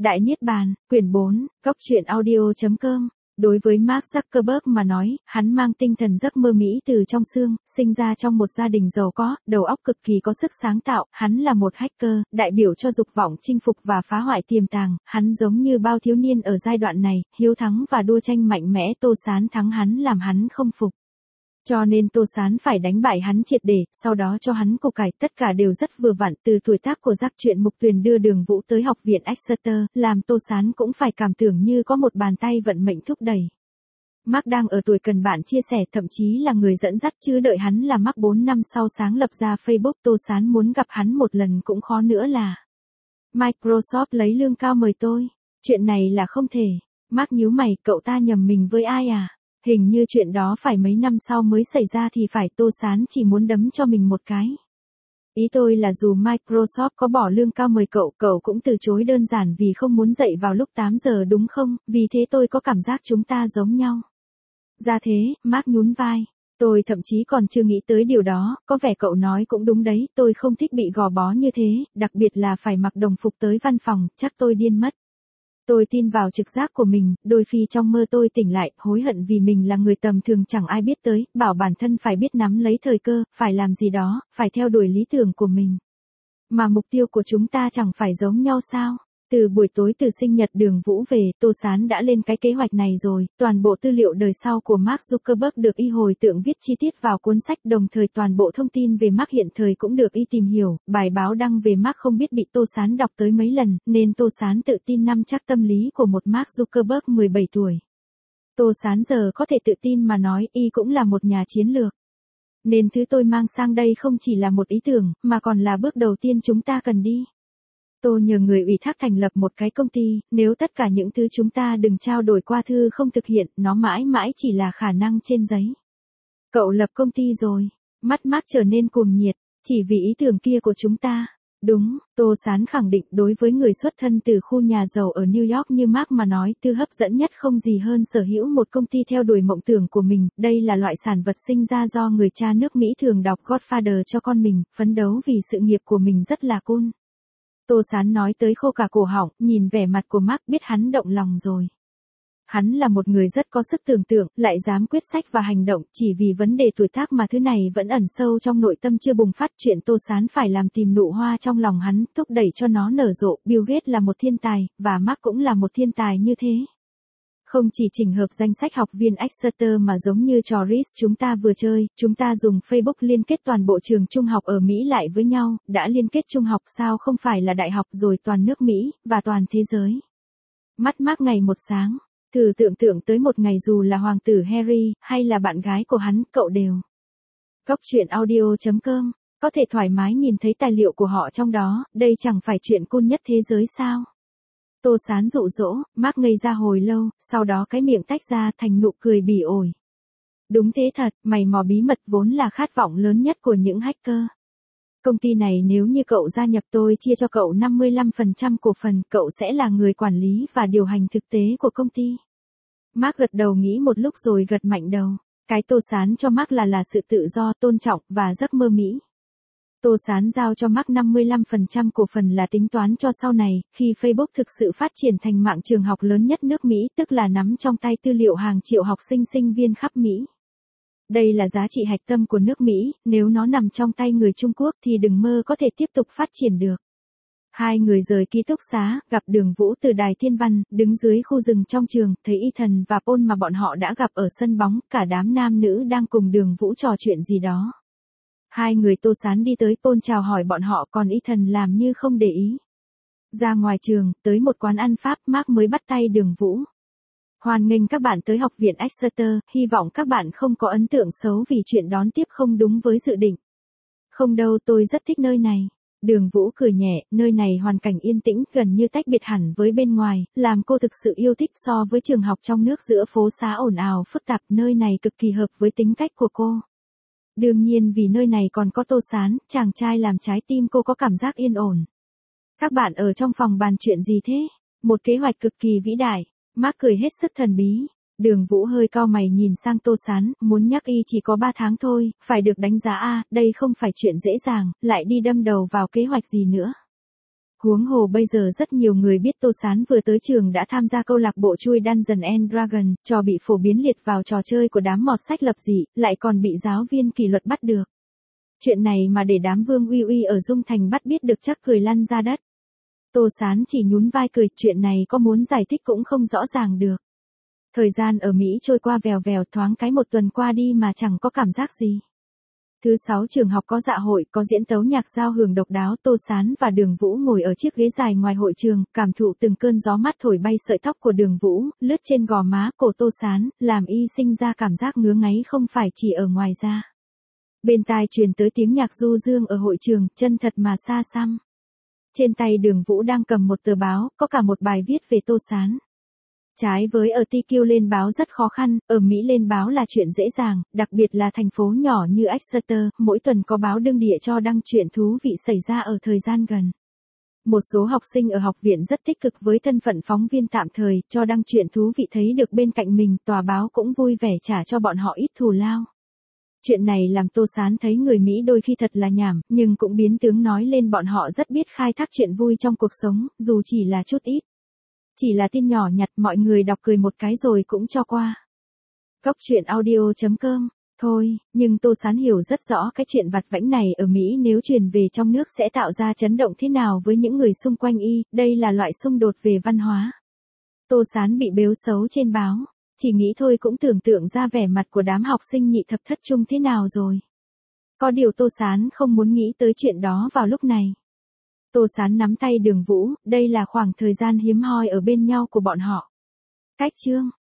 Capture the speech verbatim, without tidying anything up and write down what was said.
Đại Niết Bàn, quyển bốn, góc truyện audio.com. Đối với Mark Zuckerberg mà nói, hắn mang tinh thần giấc mơ Mỹ từ trong xương, sinh ra trong một gia đình giàu có, đầu óc cực kỳ có sức sáng tạo, hắn là một hacker, đại biểu cho dục vọng chinh phục và phá hoại tiềm tàng, hắn giống như bao thiếu niên ở giai đoạn này, hiếu thắng và đua tranh mạnh mẽ. Tô Sán thắng hắn làm hắn không phục. Cho nên Tô Sán phải đánh bại hắn triệt để, sau đó cho hắn cục cải, tất cả đều rất vừa vặn. Từ tuổi tác của Giác Truyện Mục Tuyền đưa Đường Vũ tới học viện Exeter, làm Tô Sán cũng phải cảm tưởng như có một bàn tay vận mệnh thúc đẩy. Mark đang ở tuổi cần bạn chia sẻ, thậm chí là người dẫn dắt, chứ đợi hắn là Mark bốn năm sau sáng lập ra Facebook. Tô Sán muốn gặp hắn một lần cũng khó nữa là. Microsoft lấy lương cao mời tôi. Chuyện này là không thể. Mark nhíu mày, cậu ta nhầm mình với ai à? Hình như chuyện đó phải mấy năm sau mới xảy ra thì phải. Tô Sán chỉ muốn đấm cho mình một cái. Ý tôi là dù Microsoft có bỏ lương cao mời cậu, cậu cũng từ chối đơn giản vì không muốn dậy vào lúc tám giờ đúng không? Vì thế tôi có cảm giác chúng ta giống nhau. Ra thế, Mark nhún vai. Tôi thậm chí còn chưa nghĩ tới điều đó, có vẻ cậu nói cũng đúng đấy, tôi không thích bị gò bó như thế, đặc biệt là phải mặc đồng phục tới văn phòng, chắc tôi điên mất. Tôi tin vào trực giác của mình, đôi khi trong mơ tôi tỉnh lại, hối hận vì mình là người tầm thường chẳng ai biết tới, bảo bản thân phải biết nắm lấy thời cơ, phải làm gì đó, phải theo đuổi lý tưởng của mình. Mà mục tiêu của chúng ta chẳng phải giống nhau sao? Từ buổi tối từ sinh nhật Đường Vũ về, Tô Sán đã lên cái kế hoạch này rồi, toàn bộ tư liệu đời sau của Mark Zuckerberg được y hồi tượng viết chi tiết vào cuốn sách, đồng thời toàn bộ thông tin về Mark hiện thời cũng được y tìm hiểu, bài báo đăng về Mark không biết bị Tô Sán đọc tới mấy lần, nên Tô Sán tự tin nắm chắc tâm lý của một Mark Zuckerberg mười bảy tuổi. Tô Sán giờ có thể tự tin mà nói y cũng là một nhà chiến lược. Nên thứ tôi mang sang đây không chỉ là một ý tưởng, mà còn là bước đầu tiên chúng ta cần đi. Tôi nhờ người ủy thác thành lập một cái công ty, nếu tất cả những thứ chúng ta đừng trao đổi qua thư không thực hiện, nó mãi mãi chỉ là khả năng trên giấy. Cậu lập công ty rồi, mắt Mark trở nên cuồng nhiệt, chỉ vì ý tưởng kia của chúng ta. Đúng, Tô Sán khẳng định, đối với người xuất thân từ khu nhà giàu ở New York như Mark mà nói, thứ hấp dẫn nhất không gì hơn sở hữu một công ty theo đuổi mộng tưởng của mình, đây là loại sản vật sinh ra do người cha nước Mỹ thường đọc Godfather cho con mình, phấn đấu vì sự nghiệp của mình rất là cool. Tô Sán nói tới khô cả cổ họng, nhìn vẻ mặt của Mark biết hắn động lòng rồi. Hắn là một người rất có sức tưởng tượng, lại dám quyết sách và hành động, chỉ vì vấn đề tuổi tác mà thứ này vẫn ẩn sâu trong nội tâm chưa bùng phát. Chuyện Tô Sán phải làm tìm nụ hoa trong lòng hắn, thúc đẩy cho nó nở rộ. Bill Gates là một thiên tài, và Mark cũng là một thiên tài như thế. Không chỉ chỉnh hợp danh sách học viên Exeter mà giống như trò Risk chúng ta vừa chơi, chúng ta dùng Facebook liên kết toàn bộ trường trung học ở Mỹ lại với nhau, đã liên kết trung học sao không phải là đại học rồi toàn nước Mỹ, và toàn thế giới. Mắt Mark ngày một sáng, thử tưởng tượng tới một ngày dù là hoàng tử Harry, hay là bạn gái của hắn, cậu đều. Góc truyện audio.com, có thể thoải mái nhìn thấy tài liệu của họ trong đó, đây chẳng phải chuyện cool nhất thế giới sao? Tô Sán dụ dỗ, Mark ngây ra hồi lâu, sau đó cái miệng tách ra thành nụ cười bỉ ổi. Đúng thế thật, mày mò bí mật vốn là khát vọng lớn nhất của những hacker. Công ty này nếu như cậu gia nhập tôi chia cho cậu năm mươi lăm phần trăm cổ phần, cậu sẽ là người quản lý và điều hành thực tế của công ty. Mark gật đầu nghĩ một lúc rồi gật mạnh đầu. Cái Tô Sán cho Mark là là sự tự do, tôn trọng, và giấc mơ Mỹ. Tô Sán giao cho Mark năm mươi lăm phần trăm cổ phần là tính toán cho sau này, khi Facebook thực sự phát triển thành mạng trường học lớn nhất nước Mỹ, tức là nắm trong tay tư liệu hàng triệu học sinh sinh viên khắp Mỹ. Đây là giá trị hạch tâm của nước Mỹ, nếu nó nằm trong tay người Trung Quốc thì đừng mơ có thể tiếp tục phát triển được. Hai người rời ký túc xá, gặp Đường Vũ từ đài thiên văn, đứng dưới khu rừng trong trường, thấy Ethan và Paul mà bọn họ đã gặp ở sân bóng, cả đám nam nữ đang cùng Đường Vũ trò chuyện gì đó. Hai người Tô Sán đi tới, Paul chào hỏi bọn họ, còn Ethan làm như không để ý. Ra ngoài trường, tới một quán ăn Pháp, Mark mới bắt tay Đường Vũ. Hoan nghênh các bạn tới học viện Exeter, hy vọng các bạn không có ấn tượng xấu vì chuyện đón tiếp không đúng với dự định. Không đâu, tôi rất thích nơi này. Đường Vũ cười nhẹ, nơi này hoàn cảnh yên tĩnh, gần như tách biệt hẳn với bên ngoài, làm cô thực sự yêu thích. So với trường học trong nước giữa phố xá ồn ào phức tạp, nơi này cực kỳ hợp với tính cách của cô. Đương nhiên vì nơi này còn có Tô Sán, chàng trai làm trái tim cô có cảm giác yên ổn. Các bạn ở trong phòng bàn chuyện gì thế? Một kế hoạch cực kỳ vĩ đại. Mark cười hết sức thần bí. Đường Vũ hơi cau mày nhìn sang Tô Sán, muốn nhắc y chỉ có ba tháng thôi, phải được đánh giá a, đây không phải chuyện dễ dàng, lại đi đâm đầu vào kế hoạch gì nữa. Huống hồ bây giờ rất nhiều người biết Tô Sán vừa tới trường đã tham gia câu lạc bộ chui Dungeons and Dragons, trò bị phổ biến liệt vào trò chơi của đám mọt sách lập dị, lại còn bị giáo viên kỷ luật bắt được. Chuyện này mà để đám Vương Uy Uy ở Dung Thành bắt biết được chắc cười lăn ra đất. Tô Sán chỉ nhún vai cười, chuyện này có muốn giải thích cũng không rõ ràng được. Thời gian ở Mỹ trôi qua vèo vèo, thoáng cái một tuần qua đi mà chẳng có cảm giác gì. Thứ sáu trường học có dạ hội, có diễn tấu nhạc giao hưởng độc đáo, Tô Sán và Đường Vũ ngồi ở chiếc ghế dài ngoài hội trường, cảm thụ từng cơn gió mát thổi bay sợi tóc của Đường Vũ, lướt trên gò má cổ Tô Sán, làm y sinh ra cảm giác ngứa ngáy không phải chỉ ở ngoài da. Bên tai truyền tới tiếng nhạc du dương ở hội trường, chân thật mà xa xăm. Trên tay Đường Vũ đang cầm một tờ báo, có cả một bài viết về Tô Sán. Trái với ở tê quy lên báo rất khó khăn, ở Mỹ lên báo là chuyện dễ dàng, đặc biệt là thành phố nhỏ như Exeter, mỗi tuần có báo đương địa cho đăng chuyện thú vị xảy ra ở thời gian gần. Một số học sinh ở học viện rất tích cực với thân phận phóng viên tạm thời, cho đăng chuyện thú vị thấy được bên cạnh mình, tòa báo cũng vui vẻ trả cho bọn họ ít thù lao. Chuyện này làm Tô Sán thấy người Mỹ đôi khi thật là nhảm, nhưng cũng biến tướng nói lên bọn họ rất biết khai thác chuyện vui trong cuộc sống, dù chỉ là chút ít. Chỉ là tin nhỏ nhặt, mọi người đọc cười một cái rồi cũng cho qua. Góc truyện audio chấm com. Thôi, nhưng Tô Sán hiểu rất rõ cái chuyện vặt vãnh này ở Mỹ nếu truyền về trong nước sẽ tạo ra chấn động thế nào với những người xung quanh y, đây là loại xung đột về văn hóa. Tô Sán bị bếu xấu trên báo, chỉ nghĩ thôi cũng tưởng tượng ra vẻ mặt của đám học sinh nhị thập thất trung thế nào rồi. Có điều Tô Sán không muốn nghĩ tới chuyện đó vào lúc này. Tô Sán nắm tay Đường Vũ, đây là khoảng thời gian hiếm hoi ở bên nhau của bọn họ. Cách chương